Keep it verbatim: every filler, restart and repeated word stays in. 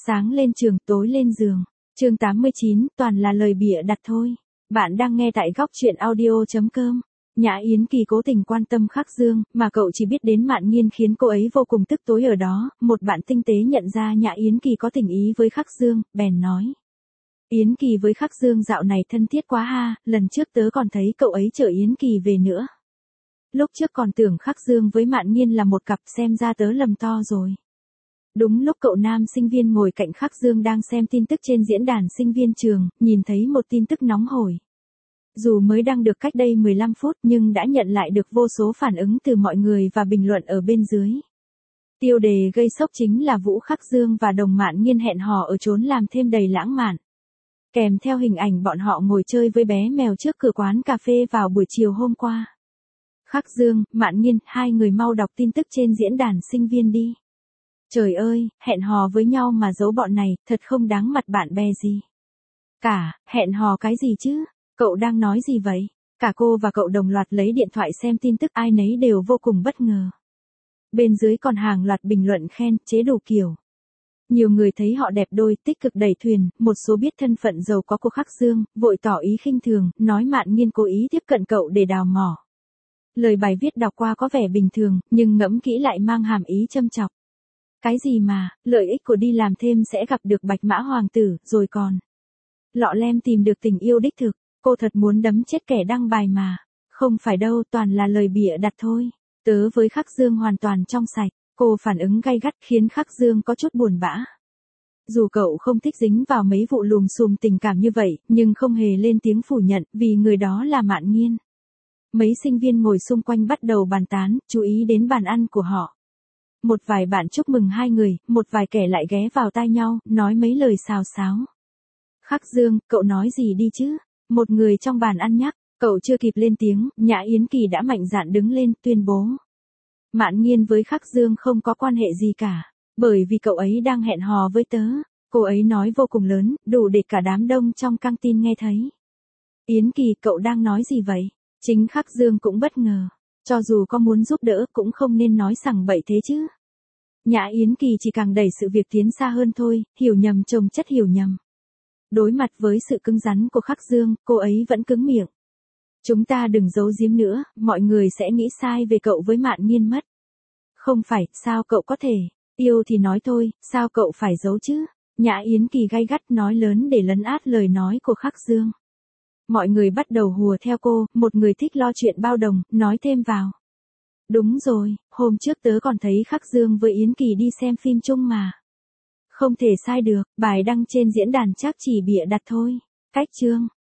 Sáng lên trường, tối lên giường. Chương tám mươi chín, toàn là lời bịa đặt thôi. Bạn đang nghe tại góc truyện audio chấm com. Nhã Yến Kỳ cố tình quan tâm Khắc Dương, mà cậu chỉ biết đến Mạn Nghiên khiến cô ấy vô cùng tức tối ở đó. Một bạn tinh tế nhận ra Nhã Yến Kỳ có tình ý với Khắc Dương, bèn nói. Yến Kỳ với Khắc Dương dạo này thân thiết quá ha, lần trước tớ còn thấy cậu ấy chở Yến Kỳ về nữa. Lúc trước còn tưởng Khắc Dương với Mạn Nghiên là một cặp, xem ra tớ lầm to rồi. Đúng lúc cậu nam sinh viên ngồi cạnh Khắc Dương đang xem tin tức trên diễn đàn sinh viên trường, nhìn thấy một tin tức nóng hổi. Dù mới đăng được cách đây mười lăm phút nhưng đã nhận lại được vô số phản ứng từ mọi người và bình luận ở bên dưới. Tiêu đề gây sốc chính là Vũ Khắc Dương và đồng Mạn Nghiên hẹn hò ở chốn làm thêm đầy lãng mạn. Kèm theo hình ảnh bọn họ ngồi chơi với bé mèo trước cửa quán cà phê vào buổi chiều hôm qua. Khắc Dương, Mạn Nghiên, hai người mau đọc tin tức trên diễn đàn sinh viên đi. Trời ơi, hẹn hò với nhau mà giấu bọn này, thật không đáng mặt bạn bè gì. Cả, hẹn hò cái gì chứ? Cậu đang nói gì vậy? Cả cô và cậu đồng loạt lấy điện thoại xem tin tức, ai nấy đều vô cùng bất ngờ. Bên dưới còn hàng loạt bình luận khen, chế đủ kiểu. Nhiều người thấy họ đẹp đôi, tích cực đẩy thuyền, một số biết thân phận giàu có của Khắc Dương, vội tỏ ý khinh thường, nói Mạn Nghiên cố ý tiếp cận cậu để đào mỏ. Lời bài viết đọc qua có vẻ bình thường, nhưng ngẫm kỹ lại mang hàm ý châm chọc. Cái gì mà, lợi ích của đi làm thêm sẽ gặp được bạch mã hoàng tử, rồi còn. Lọ lem tìm được tình yêu đích thực, cô thật muốn đấm chết kẻ đăng bài mà. Không phải đâu, toàn là lời bịa đặt thôi. Tớ với Khắc Dương hoàn toàn trong sạch, cô phản ứng gay gắt khiến Khắc Dương có chút buồn bã. Dù cậu không thích dính vào mấy vụ lùm xùm tình cảm như vậy, nhưng không hề lên tiếng phủ nhận, vì người đó là Mạn Nghiên. Mấy sinh viên ngồi xung quanh bắt đầu bàn tán, chú ý đến bàn ăn của họ. Một vài bạn chúc mừng hai người, một vài kẻ lại ghé vào tai nhau, nói mấy lời xào xáo. Khắc Dương, cậu nói gì đi chứ? Một người trong bàn ăn nhắc, cậu chưa kịp lên tiếng, Nhã Yến Kỳ đã mạnh dạn đứng lên, tuyên bố. Mạn Nghiên với Khắc Dương không có quan hệ gì cả, bởi vì cậu ấy đang hẹn hò với tớ. Cô ấy nói vô cùng lớn, đủ để cả đám đông trong căng tin nghe thấy. Yến Kỳ, cậu đang nói gì vậy? Chính Khắc Dương cũng bất ngờ. Cho dù có muốn giúp đỡ cũng không nên nói sằng bậy thế chứ. Nhã Yến Kỳ chỉ càng đẩy sự việc tiến xa hơn thôi, hiểu nhầm chồng chất hiểu nhầm. Đối mặt với sự cứng rắn của Khắc Dương, cô ấy vẫn cứng miệng. Chúng ta đừng giấu giếm nữa, mọi người sẽ nghĩ sai về cậu với Mạn Nghiên mất. Không phải, sao cậu có thể, yêu thì nói thôi, sao cậu phải giấu chứ? Nhã Yến Kỳ gay gắt nói lớn để lấn át lời nói của Khắc Dương. Mọi người bắt đầu hùa theo cô, một người thích lo chuyện bao đồng, nói thêm vào. Đúng rồi, hôm trước tớ còn thấy Khắc Dương với Yến Kỳ đi xem phim chung mà. Không thể sai được, bài đăng trên diễn đàn chắc chỉ bịa đặt thôi. Cách chương.